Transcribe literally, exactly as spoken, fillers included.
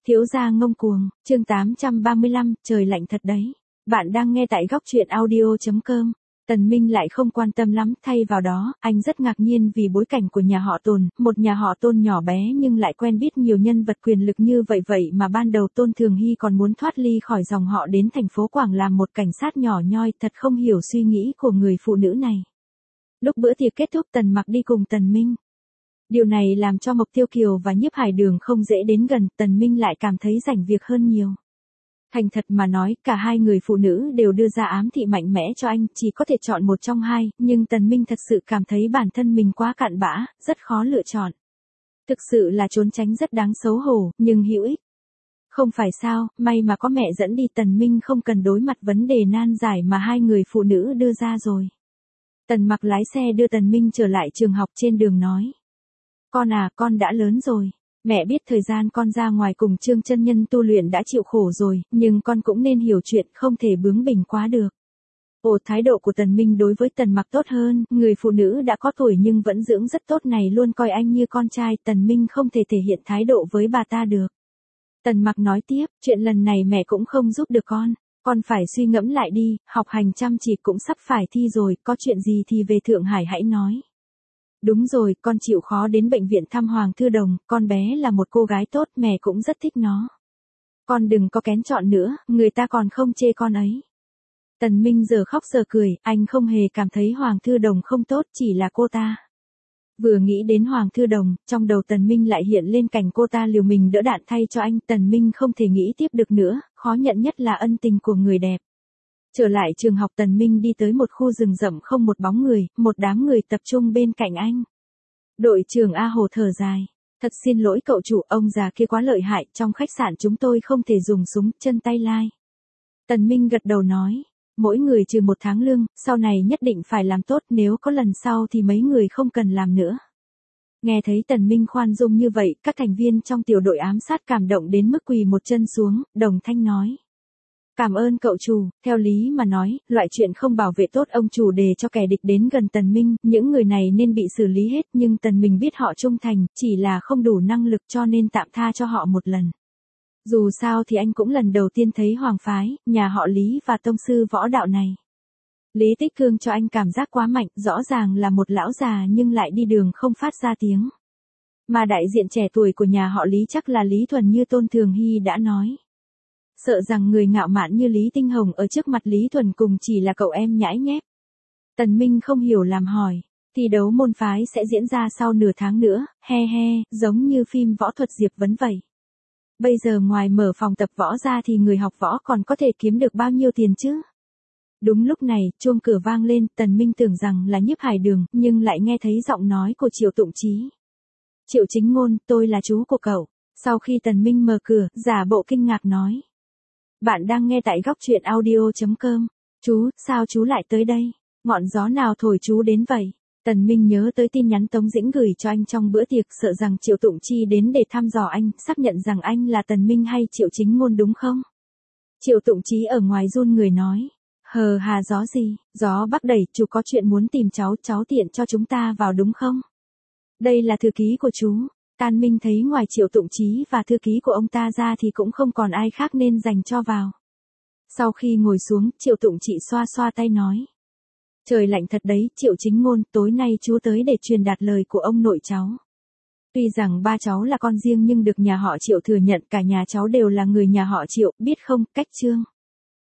Thiếu gia ngông cuồng, chương tám trăm ba mươi lăm, trời lạnh thật đấy. Bạn đang nghe tại góc truyện audio chấm com. Tần Minh lại không quan tâm lắm, thay vào đó, anh rất ngạc nhiên vì bối cảnh của nhà họ Tôn, một nhà họ Tôn nhỏ bé nhưng lại quen biết nhiều nhân vật quyền lực như vậy vậy mà ban đầu Tôn Thường Hy còn muốn thoát ly khỏi dòng họ đến thành phố Quảng làm một cảnh sát nhỏ nhoi, thật không hiểu suy nghĩ của người phụ nữ này. Lúc bữa tiệc kết thúc Tần Mặc đi cùng Tần Minh. Điều này làm cho Mộc Tiêu Kiều và Nhiếp Hải Đường không dễ đến gần, Tần Minh lại cảm thấy rảnh việc hơn nhiều. Thành thật mà nói, cả hai người phụ nữ đều đưa ra ám thị mạnh mẽ cho anh, chỉ có thể chọn một trong hai, nhưng Tần Minh thật sự cảm thấy bản thân mình quá cặn bã, rất khó lựa chọn. Thực sự là trốn tránh rất đáng xấu hổ, nhưng hữu ích. Không phải sao, may mà có mẹ dẫn đi, Tần Minh không cần đối mặt vấn đề nan giải mà hai người phụ nữ đưa ra rồi. Tần Mặc lái xe đưa Tần Minh trở lại trường học, trên đường nói. Con à, con đã lớn rồi. Mẹ biết thời gian con ra ngoài cùng Trương chân nhân tu luyện đã chịu khổ rồi, nhưng con cũng nên hiểu chuyện, không thể bướng bỉnh quá được. Ồ, thái độ của Tần Minh đối với Tần Mặc tốt hơn, người phụ nữ đã có tuổi nhưng vẫn dưỡng rất tốt này luôn coi anh như con trai, Tần Minh không thể thể hiện thái độ với bà ta được. Tần Mặc nói tiếp, chuyện lần này mẹ cũng không giúp được con, con phải suy ngẫm lại đi, học hành chăm chỉ cũng sắp phải thi rồi, có chuyện gì thì về Thượng Hải hãy nói. Đúng rồi, con chịu khó đến bệnh viện thăm Hoàng Thư Đồng, con bé là một cô gái tốt, mẹ cũng rất thích nó. Con đừng có kén chọn nữa, người ta còn không chê con ấy. Tần Minh giờ khóc giờ cười, anh không hề cảm thấy Hoàng Thư Đồng không tốt, chỉ là cô ta. Vừa nghĩ đến Hoàng Thư Đồng, trong đầu Tần Minh lại hiện lên cảnh cô ta liều mình đỡ đạn thay cho anh, Tần Minh không thể nghĩ tiếp được nữa, khó nhận nhất là ân tình của người đẹp. Trở lại trường học, Tần Minh đi tới một khu rừng rậm không một bóng người, một đám người tập trung bên cạnh anh. Đội trưởng A Hồ thở dài. Thật xin lỗi cậu chủ, ông già kia quá lợi hại, trong khách sạn chúng tôi không thể dùng súng, chân tay lai. Tần Minh gật đầu nói. Mỗi người trừ một tháng lương, sau này nhất định phải làm tốt, nếu có lần sau thì mấy người không cần làm nữa. Nghe thấy Tần Minh khoan dung như vậy, các thành viên trong tiểu đội ám sát cảm động đến mức quỳ một chân xuống, đồng thanh nói. Cảm ơn cậu chủ, theo lý mà nói, loại chuyện không bảo vệ tốt ông chủ để cho kẻ địch đến gần Tần Minh, những người này nên bị xử lý hết, nhưng Tần Minh biết họ trung thành, chỉ là không đủ năng lực cho nên tạm tha cho họ một lần. Dù sao thì anh cũng lần đầu tiên thấy Hoàng phái, nhà họ Lý và tông sư võ đạo này. Lý Tích Cương cho anh cảm giác quá mạnh, rõ ràng là một lão già nhưng lại đi đường không phát ra tiếng. Mà đại diện trẻ tuổi của nhà họ Lý chắc là Lý Thuần như Tôn Thường Hy đã nói. Sợ rằng người ngạo mạn như Lý Tinh Hồng ở trước mặt Lý Thuần cùng chỉ là cậu em nhãi nhép. Tần Minh không hiểu làm hỏi, thi đấu môn phái sẽ diễn ra sau nửa tháng nữa, he he, giống như phim võ thuật Diệp Vấn vậy. Bây giờ ngoài mở phòng tập võ ra thì người học võ còn có thể kiếm được bao nhiêu tiền chứ? Đúng lúc này, chuông cửa vang lên, Tần Minh tưởng rằng là Nhiếp Hải Đường, nhưng lại nghe thấy giọng nói của Triệu Tụng Chí. Triệu Chính Ngôn, tôi là chú của cậu. Sau khi Tần Minh mở cửa, giả bộ kinh ngạc nói. Bạn đang nghe tại góc truyện audio chấm com. Chú, sao chú lại tới đây? Ngọn gió nào thổi chú đến vậy? Tần Minh nhớ tới tin nhắn Tống Dĩnh gửi cho anh trong bữa tiệc, sợ rằng Triệu Tụng Chi đến để thăm dò anh, xác nhận rằng anh là Tần Minh hay Triệu Chính Ngôn đúng không? Triệu Tụng Chí ở ngoài run người nói. Hờ hà gió gì? Gió bắc đẩy, chú có chuyện muốn tìm cháu, cháu tiện cho chúng ta vào đúng không? Đây là thư ký của chú. Tàn Minh thấy ngoài Triệu Tụng Chí và thư ký của ông ta ra thì cũng không còn ai khác nên dành cho vào. Sau khi ngồi xuống, Triệu Tụng Chị xoa xoa tay nói. Trời lạnh thật đấy, Triệu Chính Ngôn, tối nay chú tới để truyền đạt lời của ông nội cháu. Tuy rằng ba cháu là con riêng nhưng được nhà họ Triệu thừa nhận cả nhà cháu đều là người nhà họ Triệu, biết không, cách Trương.